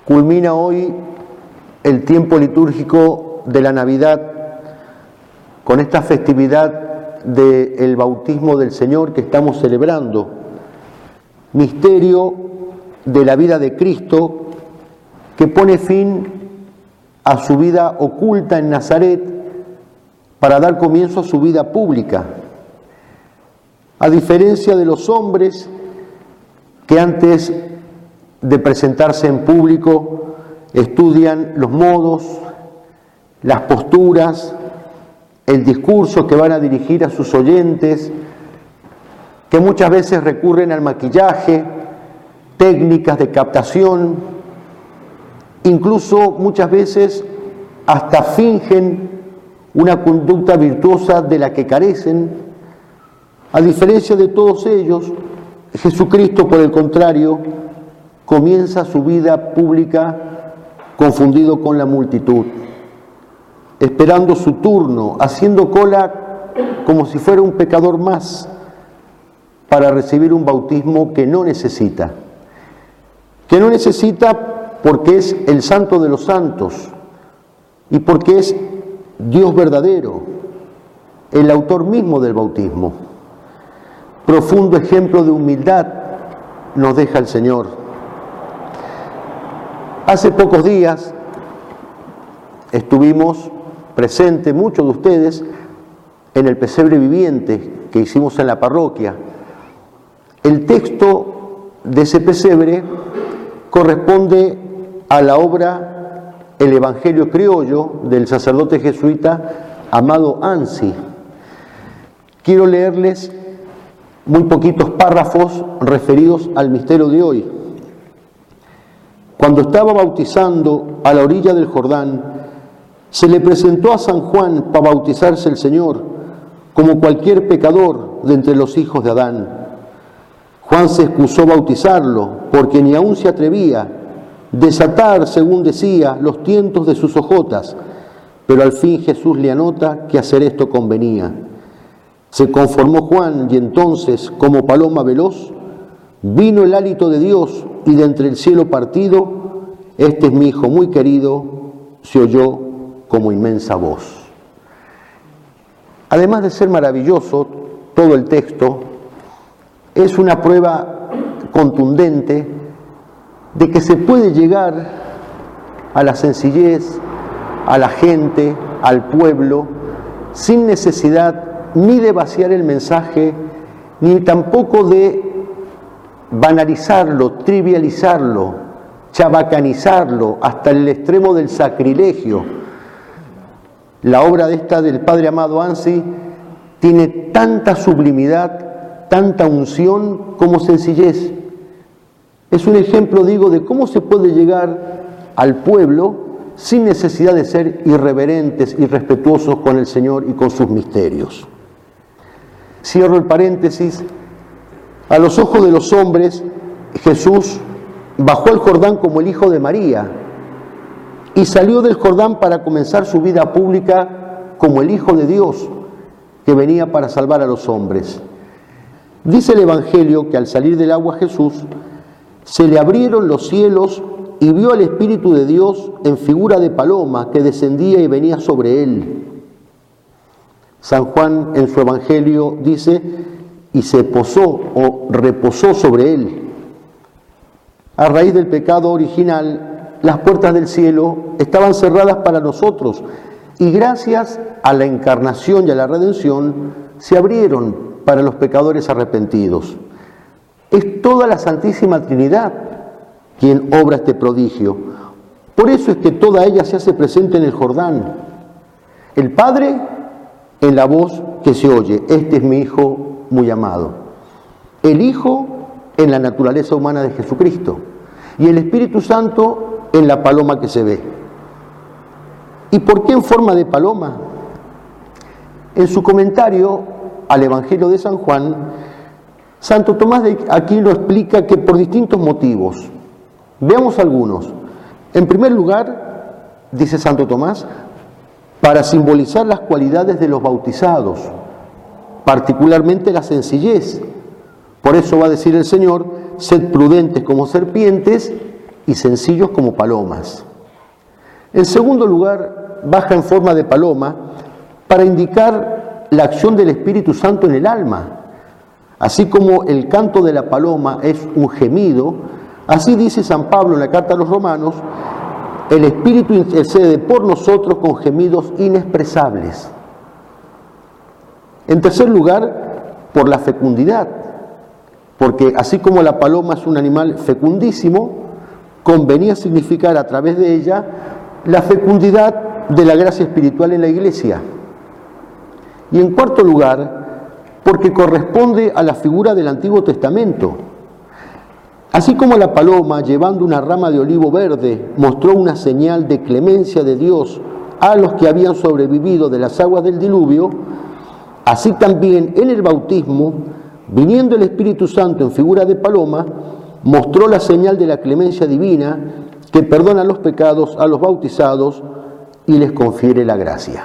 Culmina hoy el tiempo litúrgico de la Navidad con esta festividad del bautismo del Señor que estamos celebrando, misterio de la vida de Cristo que pone fin a su vida oculta en Nazaret para dar comienzo a su vida pública. A diferencia de los hombres que antes de presentarse en público estudian los modos, las posturas, el discurso que van a dirigir a sus oyentes, que muchas veces recurren al maquillaje, técnicas de captación, incluso muchas veces hasta fingen una conducta virtuosa de la que carecen. A diferencia de todos ellos, Jesucristo, por el contrario, comienza su vida pública confundido con la multitud, esperando su turno, haciendo cola como si fuera un pecador más para recibir un bautismo que no necesita porque es el santo de los santos y porque es Dios verdadero, el autor mismo del bautismo. Profundo ejemplo de humildad nos deja el Señor. Hace pocos días estuvimos presentes, muchos de ustedes, en el pesebre viviente que hicimos en la parroquia. El texto de ese pesebre corresponde a la obra El Evangelio Criollo del sacerdote jesuita Amado Ansi. Quiero leerles muy poquitos párrafos referidos al misterio de hoy. Cuando estaba bautizando a la orilla del Jordán, se le presentó a San Juan para bautizarse el Señor, como cualquier pecador de entre los hijos de Adán. Juan se excusó bautizarlo, porque ni aún se atrevía a desatar, según decía, los tientos de sus hojotas, pero al fin Jesús le anota que hacer esto convenía. Se conformó Juan, y entonces, como paloma veloz, vino el hálito de Dios, y de entre el cielo partido, este es mi Hijo muy querido, se oyó como inmensa voz. Además de ser maravilloso, todo el texto es una prueba contundente de que se puede llegar a la sencillez, a la gente, al pueblo, sin necesidad ni de vaciar el mensaje, ni tampoco de banalizarlo, trivializarlo, chabacanizarlo hasta el extremo del sacrilegio. La obra del padre Amado Ansi tiene tanta sublimidad, tanta unción como sencillez. Es un ejemplo, digo, de cómo se puede llegar al pueblo sin necesidad de ser irreverentes, irrespetuosos con el Señor y con sus misterios. Cierro el paréntesis. A los ojos de los hombres, Jesús bajó al Jordán como el Hijo de María y salió del Jordán para comenzar su vida pública como el Hijo de Dios que venía para salvar a los hombres. Dice el Evangelio que al salir del agua Jesús se le abrieron los cielos y vio al Espíritu de Dios en figura de paloma que descendía y venía sobre él. San Juan en su Evangelio dice: y se posó o reposó sobre él. A raíz del pecado original, las puertas del cielo estaban cerradas para nosotros y gracias a la encarnación y a la redención se abrieron para los pecadores arrepentidos. Es toda la Santísima Trinidad quien obra este prodigio. Por eso es que toda ella se hace presente en el Jordán. El Padre en la voz que se oye: este es mi Hijo muy amado. El Hijo en la naturaleza humana de Jesucristo y el Espíritu Santo en la paloma que se ve. ¿Y por qué en forma de paloma? En su comentario al Evangelio de San Juan, Santo Tomás de Aquino explica que por distintos motivos. Veamos algunos. En primer lugar, dice Santo Tomás, para simbolizar las cualidades de los bautizados, particularmente la sencillez. Por eso va a decir el Señor: sed prudentes como serpientes y sencillos como palomas. En segundo lugar, baja en forma de paloma para indicar la acción del Espíritu Santo en el alma. Así como el canto de la paloma es un gemido, así dice San Pablo en la carta a los Romanos, el Espíritu intercede por nosotros con gemidos inexpresables. En tercer lugar, por la fecundidad, porque así como la paloma es un animal fecundísimo, convenía significar a través de ella la fecundidad de la gracia espiritual en la Iglesia. Y en cuarto lugar, porque corresponde a la figura del Antiguo Testamento. Así como la paloma, llevando una rama de olivo verde, mostró una señal de clemencia de Dios a los que habían sobrevivido de las aguas del diluvio, así también en el bautismo, viniendo el Espíritu Santo en figura de paloma, mostró la señal de la clemencia divina que perdona los pecados a los bautizados y les confiere la gracia.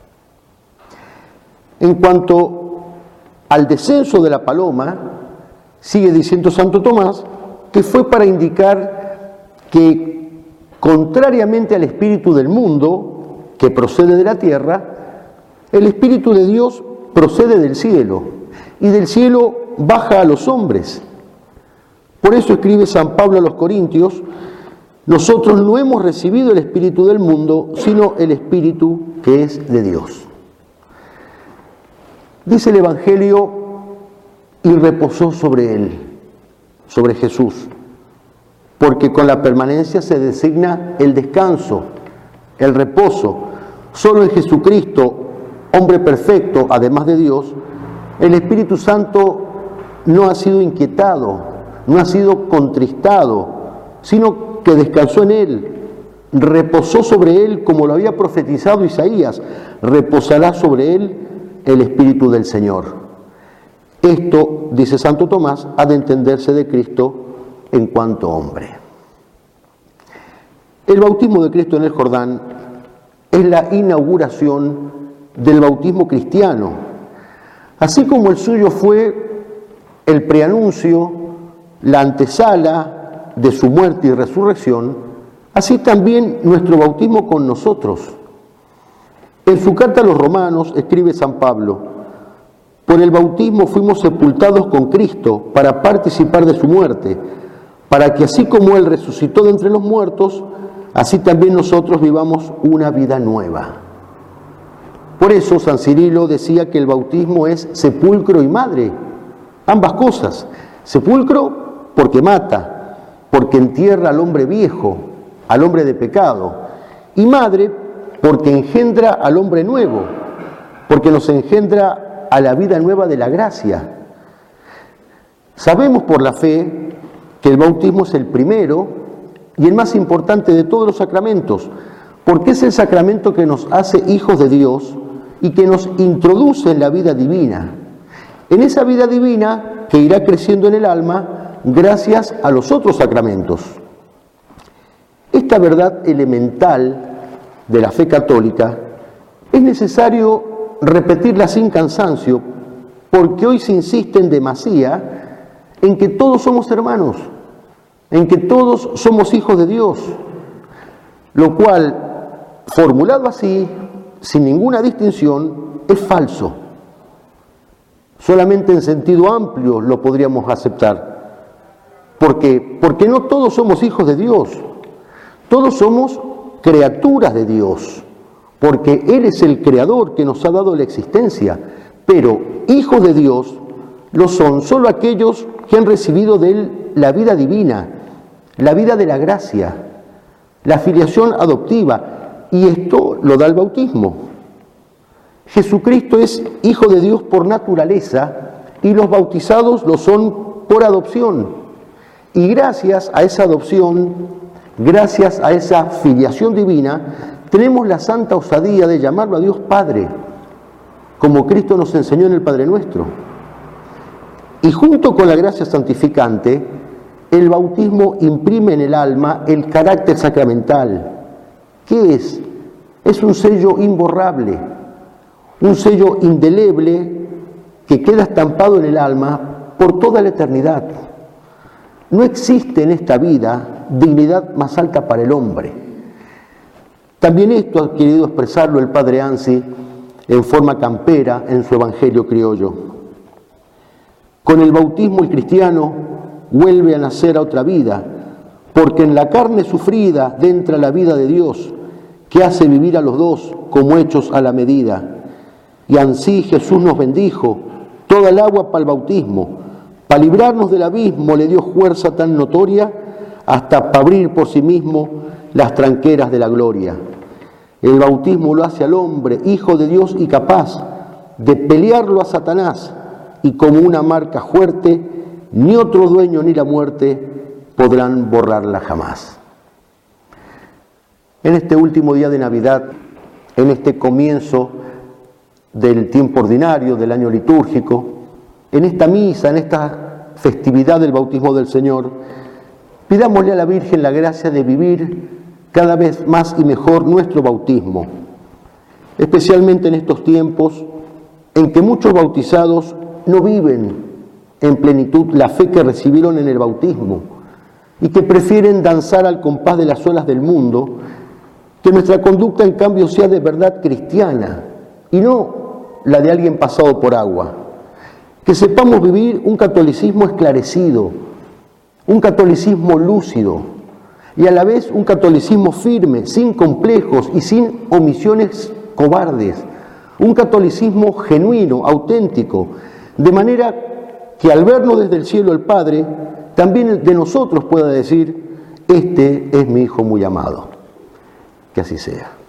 En cuanto al descenso de la paloma, sigue diciendo Santo Tomás, que fue para indicar que, contrariamente al espíritu del mundo, que procede de la tierra, el Espíritu de Dios procede del cielo, y del cielo baja a los hombres. Por eso escribe San Pablo a los Corintios, nosotros no hemos recibido el espíritu del mundo, sino el Espíritu que es de Dios. Dice el Evangelio, y reposó sobre él, sobre Jesús, porque con la permanencia se designa el descanso, el reposo. Solo en Jesucristo, hombre perfecto, además de Dios, el Espíritu Santo no ha sido inquietado, no ha sido contristado, sino que descansó en él, reposó sobre él como lo había profetizado Isaías, reposará sobre él el Espíritu del Señor. Esto, dice Santo Tomás, ha de entenderse de Cristo en cuanto hombre. El bautismo de Cristo en el Jordán es la inauguración del bautismo cristiano. Así como el suyo fue el preanuncio, la antesala de su muerte y resurrección, así también nuestro bautismo con nosotros. En su carta a los Romanos escribe San Pablo, por el bautismo fuimos sepultados con Cristo para participar de su muerte, para que así como Él resucitó de entre los muertos, así también nosotros vivamos una vida nueva. Por eso San Cirilo decía que el bautismo es sepulcro y madre, ambas cosas. Sepulcro porque mata, porque entierra al hombre viejo, al hombre de pecado, y madre porque engendra al hombre nuevo, porque nos engendra a la vida nueva de la gracia. Sabemos por la fe que el bautismo es el primero y el más importante de todos los sacramentos, porque es el sacramento que nos hace hijos de Dios y que nos introduce en la vida divina. En esa vida divina que irá creciendo en el alma gracias a los otros sacramentos. Esta verdad elemental de la fe católica es necesario repetirla sin cansancio, porque hoy se insiste en demasía en que todos somos hermanos, en que todos somos hijos de Dios, lo cual, formulado así, sin ninguna distinción, es falso. Solamente en sentido amplio lo podríamos aceptar. ¿Por qué? Porque no todos somos hijos de Dios, todos somos criaturas de Dios, porque Él es el creador que nos ha dado la existencia, pero hijos de Dios lo son solo aquellos que han recibido de Él la vida divina, la vida de la gracia, la filiación adoptiva, y esto lo da el bautismo. Jesucristo es Hijo de Dios por naturaleza y los bautizados lo son por adopción. Y gracias a esa adopción, gracias a esa filiación divina, tenemos la santa osadía de llamarlo a Dios Padre, como Cristo nos enseñó en el Padre Nuestro. Y junto con la gracia santificante, el bautismo imprime en el alma el carácter sacramental. ¿Qué es? Es un sello imborrable, un sello indeleble que queda estampado en el alma por toda la eternidad. No existe en esta vida dignidad más alta para el hombre. También esto ha querido expresarlo el padre Ansi en forma campera en su Evangelio criollo. Con el bautismo el cristiano vuelve a nacer a otra vida, porque en la carne sufrida entra la vida de Dios, que hace vivir a los dos como hechos a la medida. Y ansí Jesús nos bendijo, toda el agua para el bautismo, para librarnos del abismo le dio fuerza tan notoria, hasta para abrir por sí mismo las tranqueras de la gloria. El bautismo lo hace al hombre, hijo de Dios y capaz de pelearlo a Satanás, y como una marca fuerte, ni otro dueño ni la muerte podrán borrarla jamás. En este último día de Navidad, en este comienzo del tiempo ordinario, del año litúrgico, en esta misa, en esta festividad del bautismo del Señor, pidámosle a la Virgen la gracia de vivir cada vez más y mejor nuestro bautismo, especialmente en estos tiempos en que muchos bautizados no viven en plenitud la fe que recibieron en el bautismo y que prefieren danzar al compás de las olas del mundo, que nuestra conducta en cambio sea de verdad cristiana y no la de alguien pasado por agua, que sepamos vivir un catolicismo esclarecido, un catolicismo lúcido, y a la vez un catolicismo firme, sin complejos y sin omisiones cobardes, un catolicismo genuino, auténtico, de manera que al vernos desde el cielo el Padre, también de nosotros pueda decir, este es mi Hijo muy amado. Que así sea.